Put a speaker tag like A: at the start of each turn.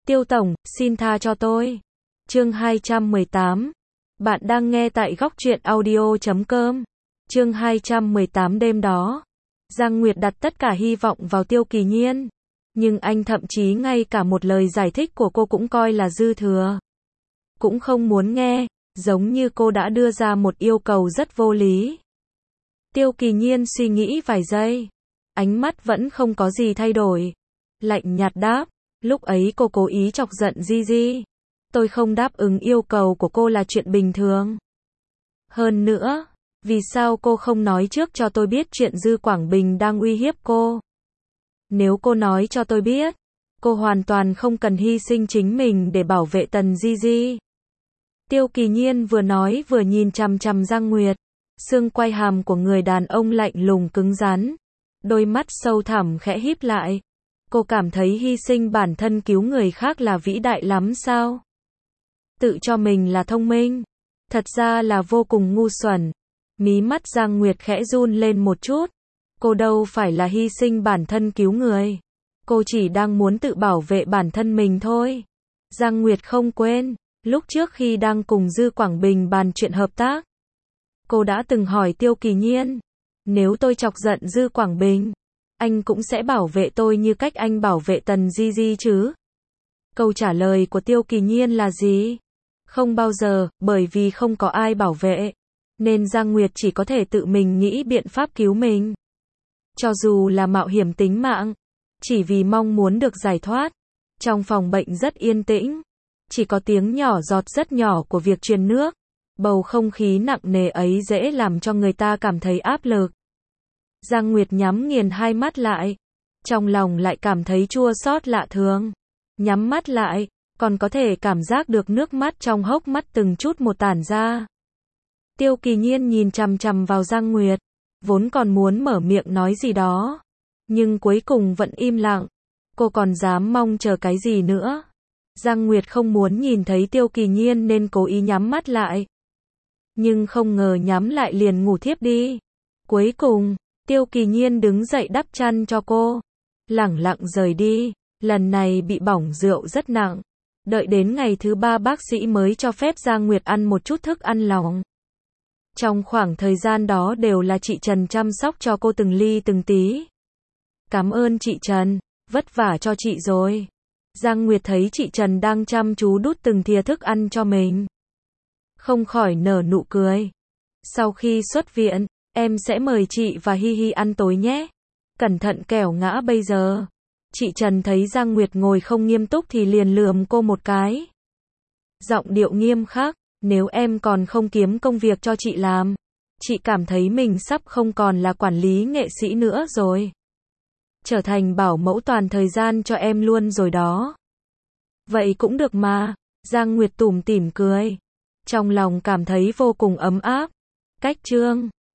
A: Tiêu tổng, xin tha cho tôi. Chương 218. Bạn đang nghe tại góc truyện audio.com. Chương 218 đêm đó. Giang Nguyệt đặt tất cả hy vọng vào Tiêu Kỳ Nhiên. Nhưng anh thậm chí ngay cả một lời giải thích của cô cũng coi là dư thừa. Cũng không muốn nghe, giống như cô đã đưa ra một yêu cầu rất vô lý. Tiêu Kỳ Nhiên suy nghĩ vài giây. Ánh mắt vẫn không có gì thay đổi. Lạnh nhạt đáp. Lúc ấy cô cố ý chọc giận Gigi. Tôi không đáp ứng yêu cầu của cô là chuyện bình thường. Hơn nữa, vì sao cô không nói trước cho tôi biết chuyện Dư Quảng Bình đang uy hiếp cô? Nếu cô nói cho tôi biết, cô hoàn toàn không cần hy sinh chính mình để bảo vệ Tần Gigi. Tiêu Kỳ Nhiên vừa nói vừa nhìn chằm chằm Giang Nguyệt. Xương quai hàm của người đàn ông lạnh lùng cứng rắn. Đôi mắt sâu thẳm khẽ híp lại. Cô cảm thấy hy sinh bản thân cứu người khác là vĩ đại lắm sao? Tự cho mình là thông minh. Thật ra là vô cùng ngu xuẩn. Mí mắt Giang Nguyệt khẽ run lên một chút. Cô đâu phải là hy sinh bản thân cứu người. Cô chỉ đang muốn tự bảo vệ bản thân mình thôi. Giang Nguyệt không quên, lúc trước khi đang cùng Dư Quảng Bình bàn chuyện hợp tác. Cô đã từng hỏi Tiêu Kỳ Nhiên, nếu tôi chọc giận Dư Quảng Bình, anh cũng sẽ bảo vệ tôi như cách anh bảo vệ Tần Gigi chứ? Câu trả lời của Tiêu Kỳ Nhiên là gì? Không bao giờ, bởi vì không có ai bảo vệ. Nên Giang Nguyệt chỉ có thể tự mình nghĩ biện pháp cứu mình. Cho dù là mạo hiểm tính mạng, chỉ vì mong muốn được giải thoát. Trong phòng bệnh rất yên tĩnh. Chỉ có tiếng nhỏ giọt rất nhỏ của việc truyền nước. Bầu không khí nặng nề ấy dễ làm cho người ta cảm thấy áp lực. Giang Nguyệt nhắm nghiền hai mắt lại. Trong lòng lại cảm thấy chua xót lạ thường. Nhắm mắt lại, còn có thể cảm giác được nước mắt trong hốc mắt từng chút một tản ra. Tiêu Kỳ Nhiên nhìn chằm chằm vào Giang Nguyệt. Vốn còn muốn mở miệng nói gì đó. Nhưng cuối cùng vẫn im lặng. Cô còn dám mong chờ cái gì nữa. Giang Nguyệt không muốn nhìn thấy Tiêu Kỳ Nhiên nên cố ý nhắm mắt lại. Nhưng không ngờ nhắm lại liền ngủ thiếp đi. Cuối cùng, Tiêu Kỳ Nhiên đứng dậy đắp chăn cho cô. Lẳng lặng rời đi. Lần này bị bỏng rượu rất nặng. Đợi đến ngày thứ 3 bác sĩ mới cho phép Giang Nguyệt ăn một chút thức ăn lỏng. Trong khoảng thời gian đó đều là chị Trần chăm sóc cho cô từng ly từng tí. Cảm ơn chị Trần, vất vả cho chị rồi. Giang Nguyệt thấy chị Trần đang chăm chú đút từng thìa thức ăn cho mình. Không khỏi nở nụ cười. Sau khi xuất viện, em sẽ mời chị và Hi Hi ăn tối nhé. Cẩn thận kẻo ngã bây giờ. Chị Trần thấy Giang Nguyệt ngồi không nghiêm túc thì liền lườm cô một cái. Giọng điệu nghiêm khắc, nếu em còn không kiếm công việc cho chị làm, chị cảm thấy mình sắp không còn là quản lý nghệ sĩ nữa rồi. Trở thành bảo mẫu toàn thời gian cho em luôn rồi đó. Vậy cũng được mà, Giang Nguyệt tủm tỉm cười. Trong lòng cảm thấy vô cùng ấm áp. Cách chương